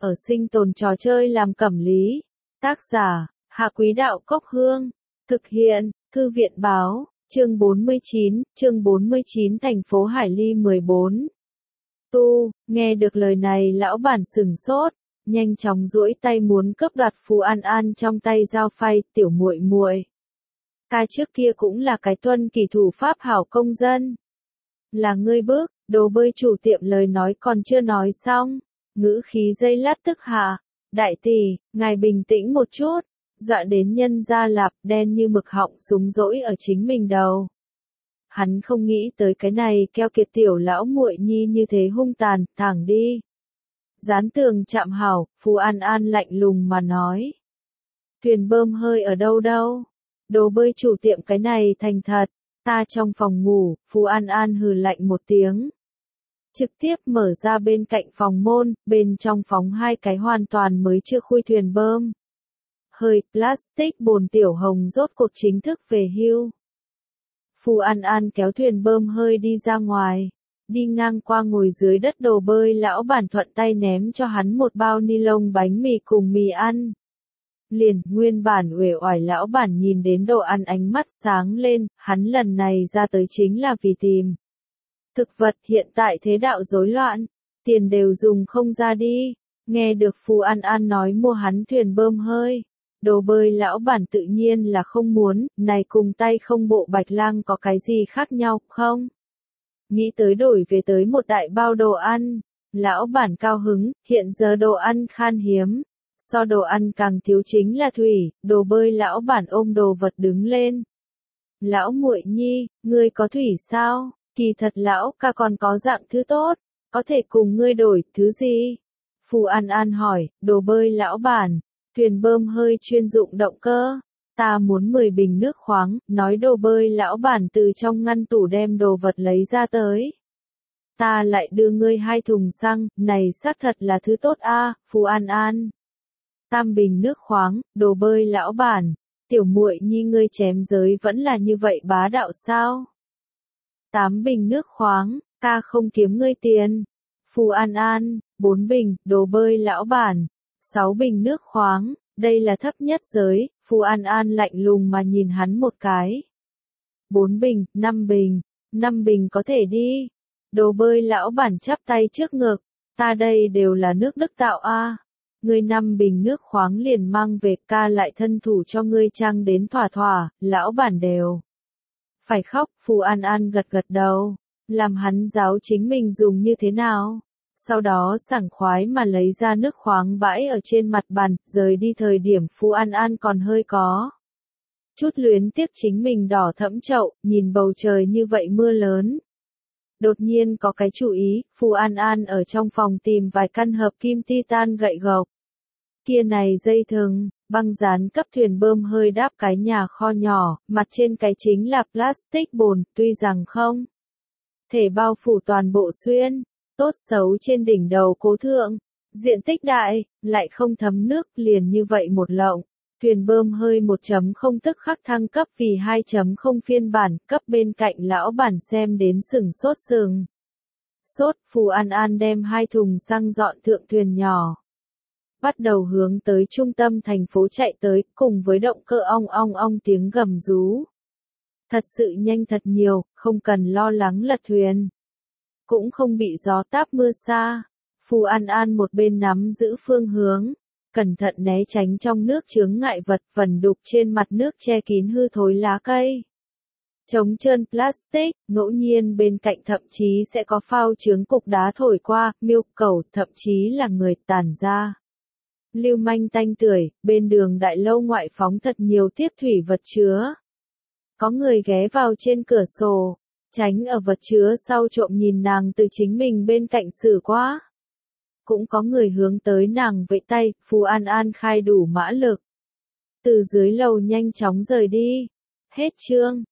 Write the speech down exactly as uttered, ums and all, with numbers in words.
ở sinh tồn trò chơi làm cẩm lý. Tác giả, Hạ Quý Đạo Cốc Hương. Thực hiện, Thư viện Báo, chương bốn mươi chín, chương bốn mươi chín thành phố Hải Ly mười bốn. Tu, nghe được lời này lão bản sừng sốt, nhanh chóng duỗi tay muốn cướp đoạt Phù An An trong tay dao phay, tiểu muội muội. Ta trước kia cũng là cái tuân kỳ thủ pháp hảo công dân. Là ngươi bước, đồ bơi chủ tiệm lời nói còn chưa nói xong, ngữ khí dây lát tức hạ, đại tỷ, ngài bình tĩnh một chút, dọa đến nhân gia lạp đen như mực họng súng dỗi ở chính mình đầu. Hắn không nghĩ tới cái này keo kiệt tiểu lão muội nhi như thế hung tàn, thẳng đi. Dán tường chạm hảo, Phù An An lạnh lùng mà nói. Thuyền bơm hơi ở đâu đâu? Đồ bơi chủ tiệm cái này thành thật, ta trong phòng ngủ, Phù An An hừ lạnh một tiếng. Trực tiếp mở ra bên cạnh phòng môn, bên trong phóng hai cái hoàn toàn mới chưa khui thuyền bơm. Hơi plastic bồn tiểu hồng rốt cuộc chính thức về hưu. Phù An An kéo thuyền bơm hơi đi ra ngoài, đi ngang qua ngồi dưới đất đồ bơi lão bản thuận tay ném cho hắn một bao ni lông bánh mì cùng mì ăn. Liền, nguyên bản uể oải lão bản nhìn đến đồ ăn ánh mắt sáng lên, hắn lần này ra tới chính là vì tìm. Thực vật hiện tại thế đạo rối loạn, tiền đều dùng không ra đi, nghe được Phù An An nói mua hắn thuyền bơm hơi. Đồ bơi lão bản tự nhiên là không muốn, này cùng tay không bộ bạch lang có cái gì khác nhau, không? Nghĩ tới đổi về tới một đại bao đồ ăn, lão bản cao hứng, hiện giờ đồ ăn khan hiếm. So đồ ăn càng thiếu chính là thủy, đồ bơi lão bản ôm đồ vật đứng lên. Lão muội nhi, ngươi có thủy sao? Kỳ thật lão ca còn có dạng thứ tốt, có thể cùng ngươi đổi, thứ gì? Phù An An hỏi, đồ bơi lão bản. Thuyền bơm hơi chuyên dụng động cơ. Ta muốn mười bình nước khoáng, nói đồ bơi lão bản từ trong ngăn tủ đem đồ vật lấy ra tới. Ta lại đưa ngươi hai thùng xăng, này xác thật là thứ tốt a, Phù An An. Tam bình nước khoáng, đồ bơi lão bản, tiểu muội nhi ngươi chém giới vẫn là như vậy bá đạo sao? Tám bình nước khoáng, ta không kiếm ngươi tiền. Phù An An, bốn bình, đồ bơi lão bản. Sáu bình nước khoáng, đây là thấp nhất giới, Phù An An lạnh lùng mà nhìn hắn một cái. Bốn bình, năm bình, năm bình có thể đi. Đồ bơi lão bản chắp tay trước ngực, ta đây đều là nước Đức tạo a. Ngươi năm bình nước khoáng liền mang về, ca lại thân thủ cho ngươi trang đến thỏa thỏa, lão bản đều. Phải khóc, Phù An An gật gật đầu, làm hắn giáo chính mình dùng như thế nào. Sau đó sảng khoái mà lấy ra nước khoáng bãi ở trên mặt bàn, rời đi thời điểm Phù An An còn hơi có chút luyến tiếc chính mình đỏ thẫm chậu, nhìn bầu trời như vậy mưa lớn. Đột nhiên có cái chú ý, Phù An An ở trong phòng tìm vài căn hợp kim titan gậy gộc. Kia này dây thừng, băng dán cấp thuyền bơm hơi đáp cái nhà kho nhỏ, mặt trên cái chính là plastic bồn, tuy rằng không thể bao phủ toàn bộ xuyên. Tốt xấu trên đỉnh đầu cố thượng, diện tích đại, lại không thấm nước, liền như vậy một lộng. Thuyền bơm hơi một chấm không tức khắc thăng cấp vì hai chấm không phiên bản, cấp bên cạnh lão bản xem đến sừng sốt sừng. Sốt, Phù An An đem hai thùng xăng dọn thượng thuyền nhỏ. Bắt đầu hướng tới trung tâm thành phố chạy tới, cùng với động cơ ong ong ong tiếng gầm rú. Thật sự nhanh thật nhiều, không cần lo lắng lật thuyền. Cũng không bị gió táp mưa xa. Phù An An một bên nắm giữ phương hướng, cẩn thận né tránh trong nước chướng ngại vật vẩn đục trên mặt nước che kín hư thối lá cây. Chống trơn plastic, ngẫu nhiên bên cạnh thậm chí sẽ có phao chướng cục đá thổi qua, miêu cầu, thậm chí là người tản ra. Lưu manh tanh tưởi, bên đường đại lâu ngoại phóng thật nhiều tiếp thủy vật chứa. Có người ghé vào trên cửa sổ, tránh ở vật chứa sau trộm nhìn nàng từ chính mình bên cạnh xử quá. Cũng có người hướng tới nàng vẫy tay, Phù An An khai đủ mã lực. Từ dưới lầu nhanh chóng rời đi. Hết chương.